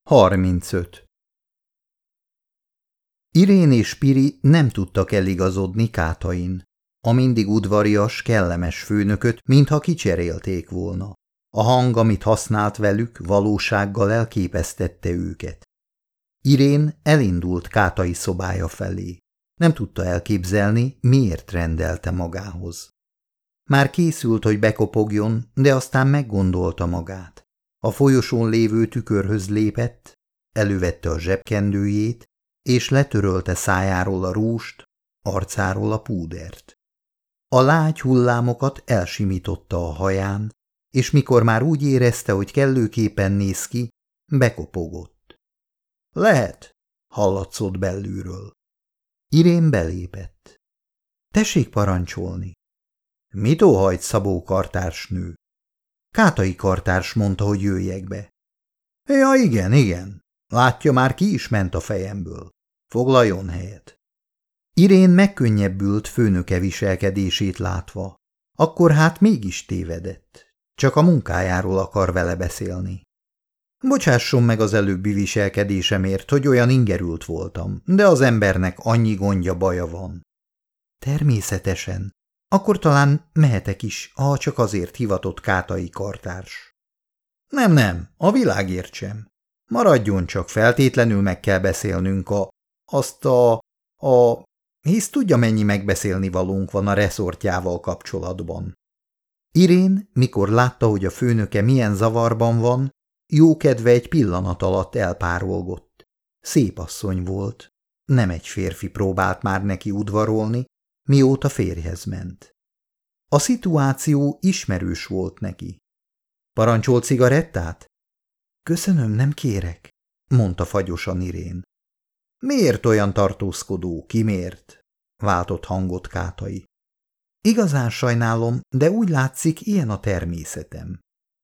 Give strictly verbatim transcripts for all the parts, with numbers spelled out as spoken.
harmincöt. Irén és Piri nem tudtak eligazodni Kátain. A mindig udvarias, kellemes főnököt mintha kicserélték volna. A hang, amit használt velük, valósággal elképesztette őket. Irén elindult Kátai szobája felé. Nem tudta elképzelni, miért rendelte magához. Már készült, hogy bekopogjon, de aztán meggondolta magát. A folyosón lévő tükörhöz lépett, elővette a zsebkendőjét, és letörölte szájáról a rúst, arcáról a púdert. A lágy hullámokat elsimította a haján, és mikor már úgy érezte, hogy kellőképpen néz ki, bekopogott. Lehet, hallatszott belülről. Irén belépett. Tessék parancsolni. Mit óhajt, Szabó kartársnő? Kátai kartárs mondta, hogy jöjjek be. Ja, igen, igen. Látja, már ki is ment a fejemből. Foglaljon helyet. Irén megkönnyebbült főnöke viselkedését látva. Akkor hát mégis tévedett. Csak a munkájáról akar vele beszélni. Bocsásson meg az előbbi viselkedésemért, hogy olyan ingerült voltam, de az embernek annyi gondja, baja van. Természetesen. Akkor talán mehetek is, ha csak azért hivatott Kátai kartárs. Nem, nem, a világért sem. Maradjon csak, feltétlenül meg kell beszélnünk a... azt a... a... hisz tudja, mennyi megbeszélni valónk van a reszortjával kapcsolatban. Irén, mikor látta, hogy a főnöke milyen zavarban van, jókedve egy pillanat alatt elpárolgott. Szép asszony volt. Nem egy férfi próbált már neki udvarolni, mióta férjhez ment. A szituáció ismerős volt neki. Parancsol cigarettát? Köszönöm, nem kérek, mondta fagyosan Irén. Miért olyan tartózkodó, ki miért? Váltott hangot Kátai. Igazán sajnálom, de úgy látszik, ilyen a természetem.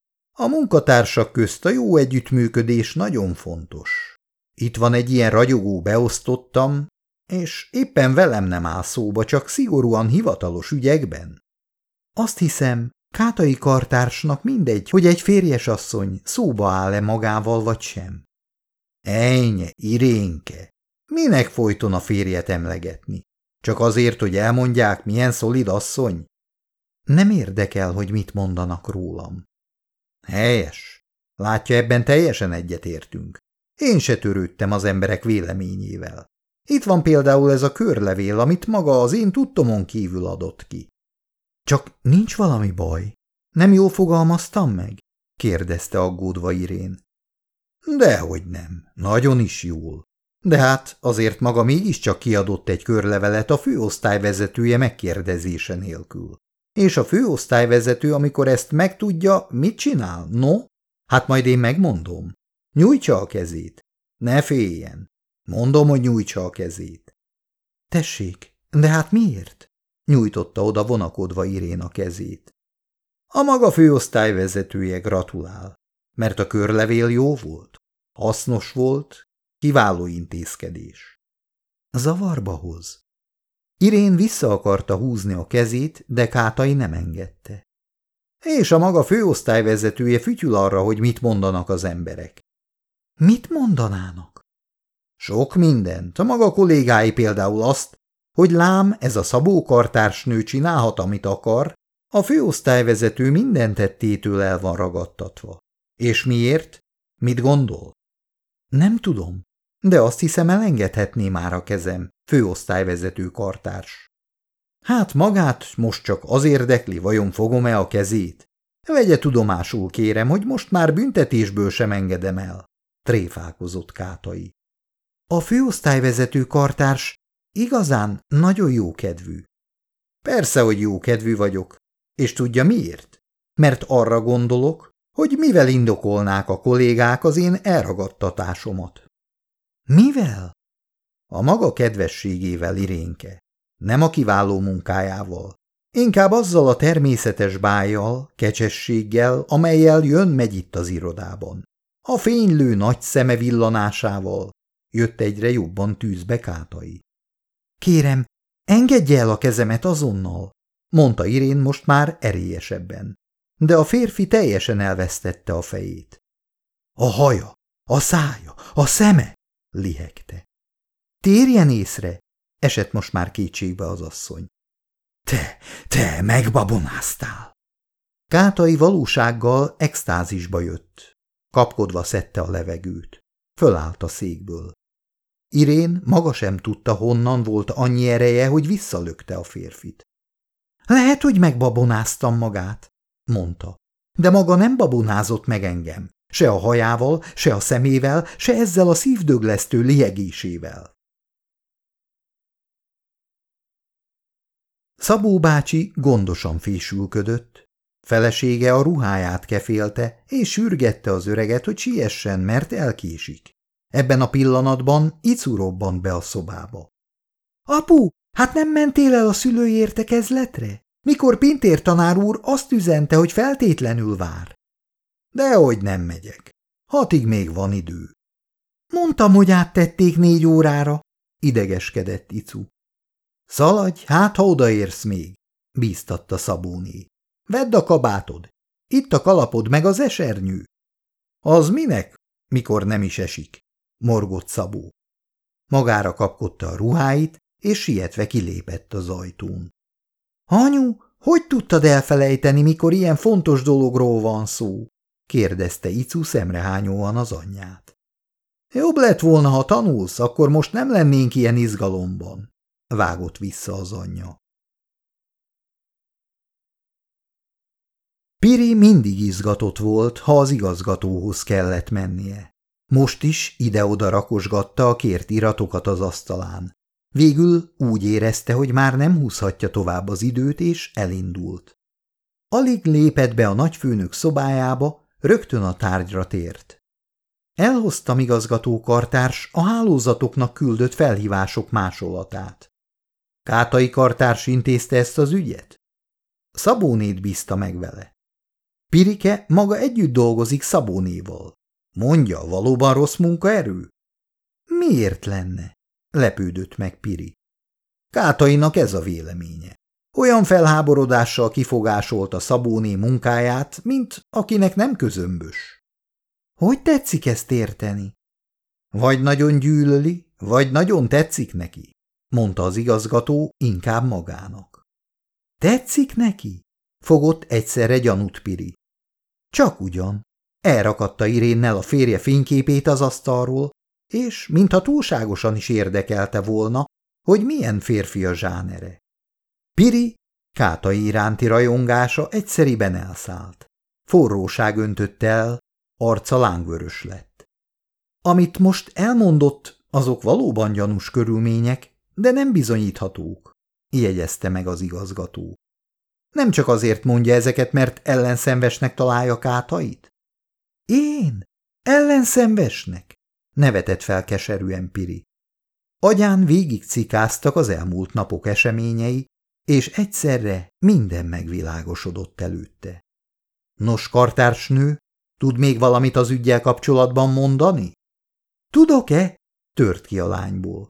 A munkatársak közt a jó együttműködés nagyon fontos. Itt van egy ilyen ragyogó beosztottam, és éppen velem nem áll szóba, csak szigorúan hivatalos ügyekben. Azt hiszem, Kátai kartársnak mindegy, hogy egy férjesasszony szóba áll-e magával vagy sem. Ejnye, Irénke, minek folyton a férjet emlegetni? Csak azért, hogy elmondják, milyen szolid asszony? Nem érdekel, hogy mit mondanak rólam. Helyes. Látja, ebben teljesen egyetértünk. Én se törődtem az emberek véleményével. Itt van például ez a körlevél, amit maga az én tudtomon kívül adott ki. Csak nincs valami baj? Nem jól fogalmaztam meg? Kérdezte aggódva Irén. Dehogy nem, nagyon is jól. De hát azért maga mégiscsak kiadott egy körlevelet a főosztályvezetője megkérdezése nélkül. És a főosztályvezető, amikor ezt megtudja, mit csinál? No? Hát majd én megmondom. Nyújtsa a kezét. Ne féljen. Mondom, hogy nyújtsa a kezét. Tessék, de hát miért? Nyújtotta oda vonakodva Irén a kezét. A maga főosztályvezetője gratulál, mert a körlevél jó volt, hasznos volt, kiváló intézkedés. Zavarba hoz. Irén vissza akarta húzni a kezét, de Kátai nem engedte. És a maga főosztályvezetője fütyül arra, hogy mit mondanak az emberek. Mit mondanának? Sok mindent. A maga kollégái például azt, hogy lám, ez a Szabó kartársnő csinálhat, amit akar, a főosztályvezető minden tettétől el van ragadtatva. És miért? Mit gondol? Nem tudom, de azt hiszem, elengedhetné már a kezem, főosztályvezető kartárs. Hát magát most csak az érdekli, vajon fogom-e a kezét? Vegye tudomásul, kérem, hogy most már büntetésből sem engedem el, tréfálkozott Kátai. A főosztályvezető kartárs igazán nagyon jókedvű. Persze, hogy jókedvű vagyok, és tudja miért? Mert arra gondolok, hogy mivel indokolnák a kollégák az én elragadtatásomat. Mivel? A maga kedvességével, Irénke, nem a kiváló munkájával. Inkább azzal a természetes bájjal, kecsességgel, amellyel jön-megy itt az irodában. A fénylő nagy szeme villanásával jött egyre jobban tűzbe Kátai. Kérem, engedje el a kezemet azonnal, mondta Irén most már erélyesebben. De a férfi teljesen elvesztette a fejét. A haja, A szája, a szeme, lihegte. Térjen észre, esett most már kétségbe az asszony. Te, te megbabonáztál. Kátai valósággal extázisba jött. Kapkodva szedte a levegőt. Fölállt a székből. Irén maga sem tudta, honnan volt annyi ereje, hogy visszalökte a férfit. Lehet, hogy megbabonáztam magát, mondta, de maga nem babonázott meg engem, se a hajával, se a szemével, se ezzel a szívdöglesztő liegésével. Szabó bácsi gondosan fésülködött, felesége a ruháját kefélte, és sürgette az öreget, hogy siessen, mert elkésik. Ebben a pillanatban Icu robbant be a szobába. – Apu, hát nem mentél el a szülői értekezletre? Mikor Pintér tanár úr azt üzente, hogy feltétlenül vár. – Dehogy nem megyek. Hatig még van idő. – Mondtam, hogy áttették négy órára, idegeskedett Icu. – Szaladj, hát ha odaérsz még, bíztatta Szabóné. Vedd a kabátod. Itt a kalapod meg az esernyő. Az minek, mikor nem is esik, morgott Szabó. Magára kapkodta a ruháit, és sietve kilépett az ajtón. Anyu, hogy tudtad elfelejteni, mikor ilyen fontos dologról van szó? Kérdezte Icu szemrehányóan az anyját. Jobb lett volna, ha tanulsz, akkor most nem lennénk ilyen izgalomban, vágott vissza az anyja. Piri mindig izgatott volt, ha az igazgatóhoz kellett mennie. Most is ide-oda rakosgatta a kért iratokat az asztalán. Végül úgy érezte, hogy már nem húzhatja tovább az időt, és elindult. Alig lépett be a nagyfőnök szobájába, rögtön a tárgyra tért. Elhoztam igazgató kartárs a hálózatoknak küldött felhívások másolatát. Kátai kartárs intézte ezt az ügyet? Szabónét bízta meg vele. Pirike maga együtt dolgozik Szabónéval. Mondja, valóban rossz munkaerő? Miért lenne? Lepődött meg Piri. Kátainak ez a véleménye. Olyan felháborodással kifogásolta Szabóné munkáját, mint akinek nem közömbös. Hogy tetszik ezt érteni? Vagy nagyon gyűlöli, vagy nagyon tetszik neki, mondta az igazgató inkább magának. Tetszik neki? Fogott egyszerre gyanút Piri. Csak ugyan. Elrakadta Irénnel a férje fényképét az asztalról, és mintha túlságosan is érdekelte volna, hogy milyen férfi a zsánere. Piri Kátai iránti rajongása egyszeriben elszállt. Forróság öntötte el, arca lángvörös lett. Amit most elmondott, azok valóban gyanús körülmények, de nem bizonyíthatók, jegyezte meg az igazgató. Nem csak azért mondja ezeket, mert ellenszenvesnek találja Kátait? Én? Ellenszenvesnek? Nevetett fel keserűen Piri. Agyán végig cikáztak az elmúlt napok eseményei, és egyszerre minden megvilágosodott előtte. Nos, kartársnő, tud még valamit az üggyel kapcsolatban mondani? Tudok-e? Tört ki a lányból.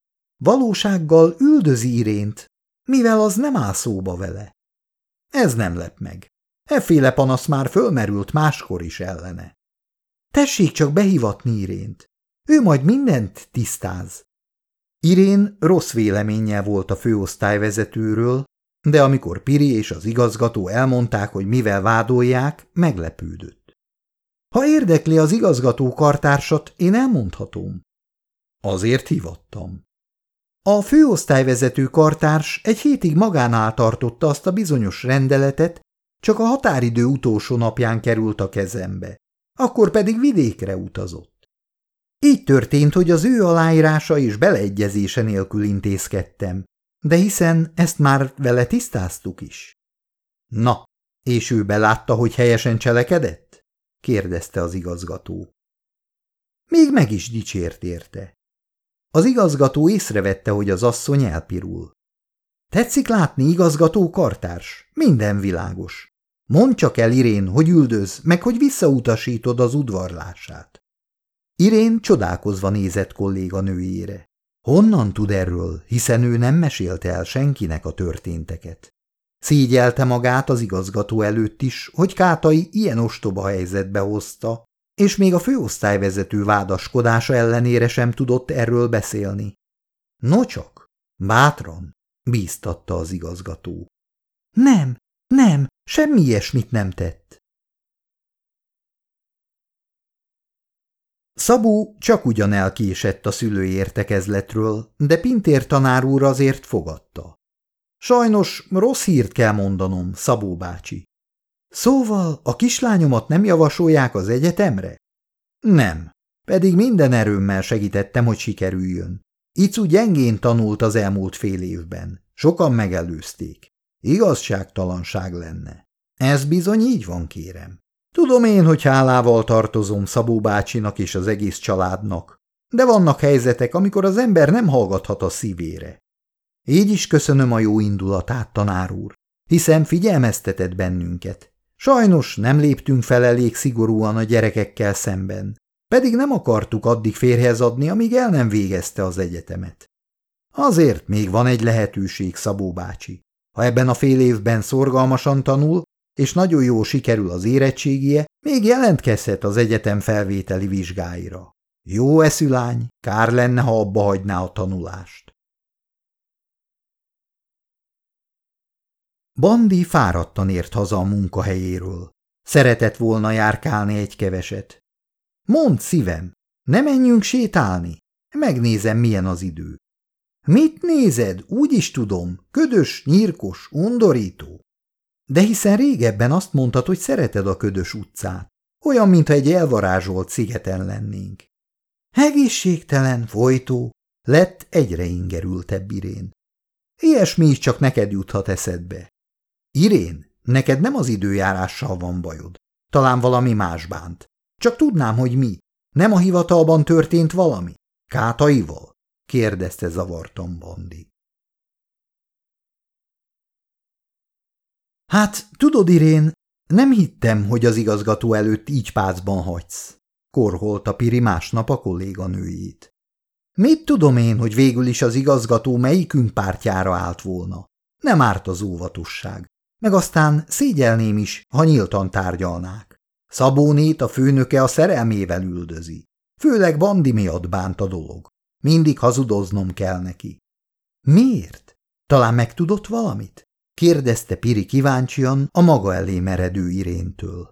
Valósággal üldözi Irént, mivel az nem áll szóba vele. Ez nem lep meg. Efféle panasz már fölmerült máskor is ellene. Tessék csak behivatni Irént. Ő majd mindent tisztáz. Irén rossz véleménnyel volt a főosztályvezetőről, de amikor Piri és az igazgató elmondták, hogy mivel vádolják, meglepődött. Ha érdekli az igazgató kartársat, én elmondhatom. Azért hivattam. A főosztályvezető kartárs egy hétig magánál tartotta azt a bizonyos rendeletet, csak a határidő utolsó napján került a kezembe, akkor pedig vidékre utazott. Így történt, hogy az ő aláírása és beleegyezése nélkül intézkedtem, de hiszen ezt már vele tisztáztuk is. Na, és ő belátta, hogy helyesen cselekedett? Kérdezte az igazgató. Még meg is dicsért érte. Az igazgató észrevette, hogy az asszony elpirul. Tetszik látni, igazgató kartárs? Minden világos. Mondd csak el, Irén, hogy üldöz, meg hogy visszautasítod az udvarlását. Irén csodálkozva nézett kolléganőjére. Honnan tud erről, hiszen ő nem mesélte el senkinek a történteket. Szégyelte magát az igazgató előtt is, hogy Kátai ilyen ostoba helyzetbe hozta, és még a főosztályvezető vádaskodása ellenére sem tudott erről beszélni. Nocsak, bátran, bíztatta az igazgató. Nem, nem, semmi ilyesmit nem tett. Szabó csak ugyan elkésett a szülői értekezletről, de Pintér tanár úr azért fogadta. Sajnos rossz hírt kell mondanom, Szabó bácsi. Szóval a kislányomat nem javasolják az egyetemre? Nem, pedig minden erőmmel segítettem, hogy sikerüljön. Icu gyengén tanult az elmúlt fél évben. Sokan megelőzték. Igazságtalanság lenne. Ez bizony így van, kérem. Tudom én, hogy hálával tartozom Szabó bácsinak és az egész családnak, de vannak helyzetek, amikor az ember nem hallgathat a szívére. Így is köszönöm a jó indulatát, tanár úr, hiszen figyelmeztetett bennünket. Sajnos nem léptünk fel elég szigorúan a gyerekekkel szemben, pedig nem akartuk addig férjhez adni, amíg el nem végezte az egyetemet. Azért még van egy lehetőség, Szabó bácsi. Ha ebben a fél évben szorgalmasan tanul, és nagyon jól sikerül az érettségie, még jelentkezhet az egyetem felvételi vizsgáira. Jó eszű lány, kár lenne, ha abba hagyná a tanulást. Bandi fáradtan ért haza a munkahelyéről. Szeretett volna járkálni egy keveset. Mondd, szívem, ne menjünk sétálni? Megnézem, milyen az idő. Mit nézed? Úgy is tudom, ködös, nyírkos, undorító. De hiszen régebben azt mondtad, hogy szereted a ködös utcát. Olyan, mintha egy elvarázsolt szigeten lennénk. Egészségtelen, folytó, lett egyre ingerültebb Irén. Ilyesmi is csak neked juthat eszedbe. Irén, neked nem az időjárással van bajod. Talán valami más bánt. Csak tudnám, hogy mi. Nem a hivatalban történt valami? Kátaival? Kérdezte zavartan Bandi. Hát, tudod, Irén, nem hittem, hogy az igazgató előtt így pácban hagysz, korholta Piri másnap a kolléganőjét. Mit tudom én, hogy végül is az igazgató melyikünk pártjára állt volna? Nem árt az óvatosság. Meg aztán szégyelném is, ha nyíltan tárgyalnák. Szabónét a főnöke a szerelmével üldözi. Főleg Bandi miatt bánt a dolog. Mindig hazudoznom kell neki. Miért? Talán megtudott valamit? Kérdezte Piri kíváncsian a maga elé meredő Iréntől.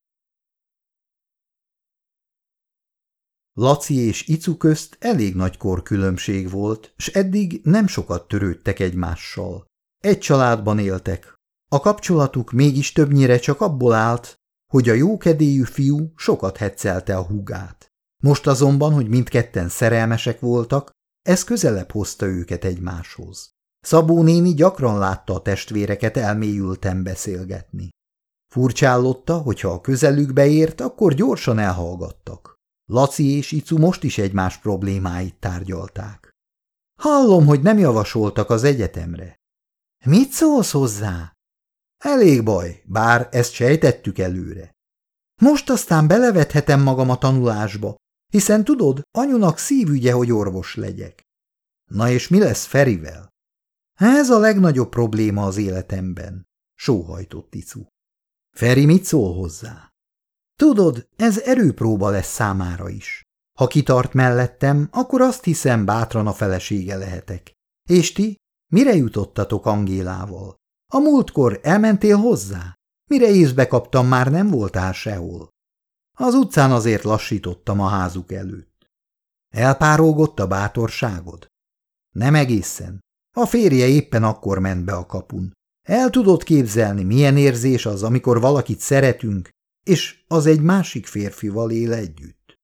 Laci és Icu közt elég nagy korkülönbség volt, s eddig nem sokat törődtek egymással. Egy családban éltek. A kapcsolatuk mégis többnyire csak abból állt, hogy a jókedélyű fiú sokat heccelte a húgát. Most azonban, hogy mindketten szerelmesek voltak, ez közelebb hozta őket egymáshoz. Szabó néni gyakran látta a testvéreket elmélyülten beszélgetni. Furcsállotta, hogyha a közelükbe ért, akkor gyorsan elhallgattak. Laci és Icu most is egymás problémáit tárgyalták. Hallom, hogy nem javasoltak az egyetemre. Mit szólsz hozzá? Elég baj, bár ezt sejtettük előre. Most aztán belevethetem magam a tanulásba, hiszen tudod, anyunak szívügye, hogy orvos legyek. Na és mi lesz Ferivel? Ez a legnagyobb probléma az életemben, sóhajtott Icu. Feri mit szól hozzá? Tudod, ez erőpróba lesz számára is. Ha kitart mellettem, akkor azt hiszem, bátran a felesége lehetek. És ti, mire jutottatok Angélával? A múltkor elmentél hozzá? Mire észbe kaptam, már nem voltál sehol. Az utcán azért lassítottam a házuk előtt. Elpárolgott a bátorságod? Nem egészen. A férje éppen akkor ment be a kapun. El tudod képzelni, milyen érzés az, amikor valakit szeretünk, és az egy másik férfival él együtt.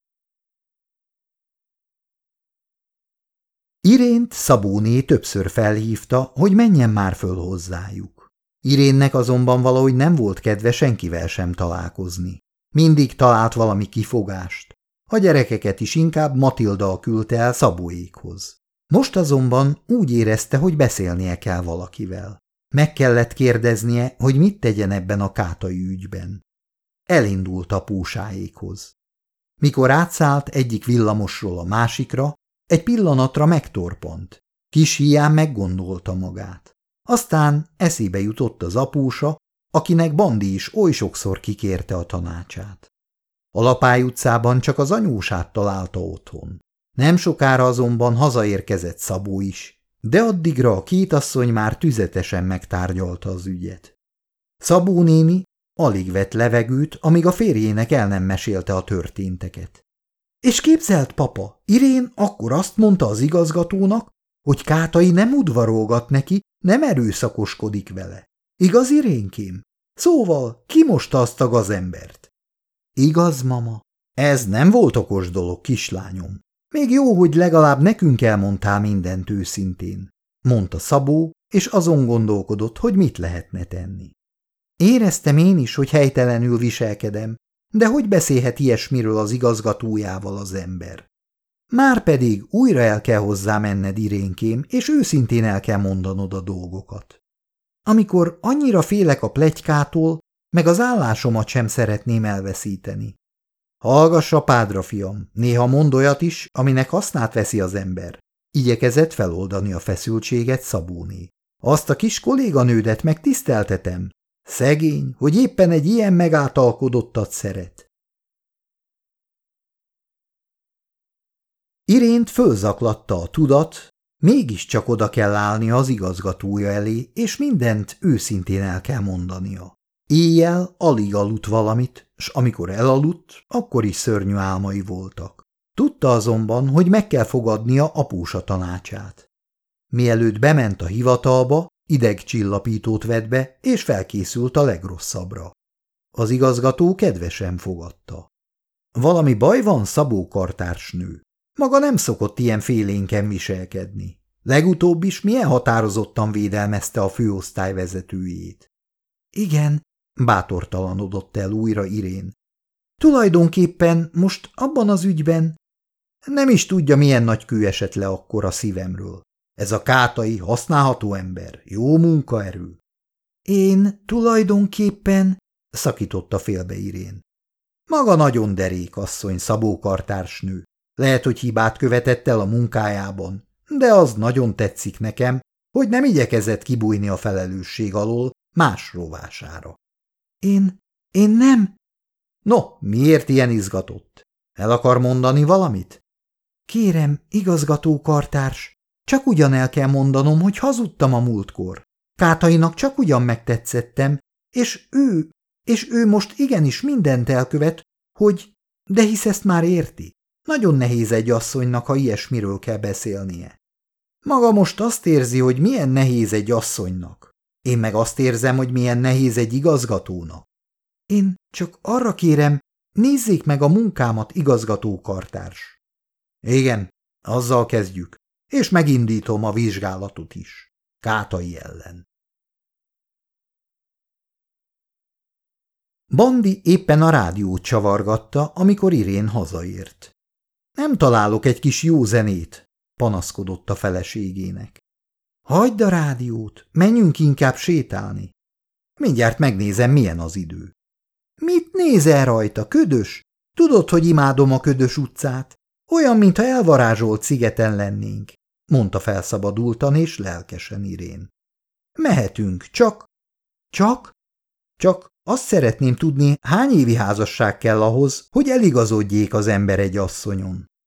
Irént Szabóné többször felhívta, hogy menjen már föl hozzájuk. Irénnek azonban valahogy nem volt kedve senkivel sem találkozni. Mindig talált valami kifogást. A gyerekeket is inkább Matilda küldte el Szabóékhoz. Most azonban úgy érezte, hogy beszélnie kell valakivel. Meg kellett kérdeznie, hogy mit tegyen ebben a kátai ügyben. Elindult a Púsáékhoz. Mikor átszállt egyik villamosról a másikra, egy pillanatra megtorpant. Kis híján meggondolta magát. Aztán eszébe jutott az apósa, akinek Bandi is oly sokszor kikérte a tanácsát. A Lapály utcában csak az anyósát találta otthon. Nem sokára azonban hazaérkezett Szabó is, de addigra a két asszony már tüzetesen megtárgyalta az ügyet. Szabó néni alig vett levegőt, amíg a férjének el nem mesélte a történteket. És képzelt, papa, Irén akkor azt mondta az igazgatónak, hogy Kátai nem udvarolgat neki, nem erőszakoskodik vele. Igaz, Irénkém? Szóval kimosta azt a gazembert. Igaz, mama? Ez nem volt okos dolog, kislányom. Még jó, hogy legalább nekünk elmondtál mindent őszintén, mondta Szabó, és azon gondolkodott, hogy mit lehetne tenni. Éreztem én is, hogy helytelenül viselkedem, de hogy beszélhet ilyesmiről az igazgatójával az ember? Márpedig újra el kell hozzá menned, Irénkém, és őszintén el kell mondanod a dolgokat. Amikor annyira félek a pletykától, meg az állásomat sem szeretném elveszíteni. Hallgass apádra, fiam, néha mond olyat is, aminek hasznát veszi az ember. Igyekezett feloldani a feszültséget Szabóné. Azt a kis kolléganődet meg tiszteltetem. Szegény, hogy éppen egy ilyen megáltalkodottat szeret. Irént fölzaklatta a tudat, mégiscsak oda kell állnia az igazgatója elé, és mindent őszintén el kell mondania. Éjjel alig aludt valamit, s amikor elaludt, akkor is szörnyű álmai voltak. Tudta azonban, hogy meg kell fogadnia apósa tanácsát. Mielőtt bement a hivatalba, idegcsillapítót vett be, és felkészült a legrosszabbra. Az igazgató kedvesen fogadta. Valami baj van, Szabó kartársnő? Maga nem szokott ilyen félénken viselkedni. Legutóbb is milyen határozottan védelmezte a főosztály vezetőjét. Igen, bátortalanodott el újra Irén. Tulajdonképpen most abban az ügyben nem is tudja, milyen nagy kő esett le akkor a szívemről. Ez a Kátai használható ember, jó munkaerő. Én tulajdonképpen, szakította félbe Irén. Maga nagyon derék asszony, Szabó kartársnő. Lehet, hogy hibát követett el a munkájában, de az nagyon tetszik nekem, hogy nem igyekezett kibújni a felelősség alól más rovására. Én, én nem. No, miért ilyen izgatott? El akar mondani valamit? Kérem, igazgató kartárs, csak ugyan el kell mondanom, hogy hazudtam a múltkor. Kátainak csak ugyan megtetszettem, és ő, és ő most igenis mindent elkövet, hogy, de hisz ezt már érti. Nagyon nehéz egy asszonynak, ha ilyesmiről kell beszélnie. Maga most azt érzi, hogy milyen nehéz egy asszonynak. Én meg azt érzem, hogy milyen nehéz egy igazgatónak. Én csak arra kérem, nézzék meg a munkámat, igazgató kartárs. Igen, azzal kezdjük, és megindítom a vizsgálatot is. Kátai ellen. Bandi éppen a rádiót csavargatta, amikor Irén hazaért. Nem találok egy kis jó zenét, panaszkodott a feleségének. Hagyd a rádiót, menjünk inkább sétálni. Mindjárt megnézem, milyen az idő. Mit nézel rajta, ködös? Tudod, hogy imádom a ködös utcát? Olyan, mintha elvarázsolt szigeten lennénk, mondta felszabadultan és lelkesen Irén. Mehetünk, csak... Csak? Csak azt szeretném tudni, hány évi házasság kell ahhoz, hogy eligazodjék az ember egy asszonyon.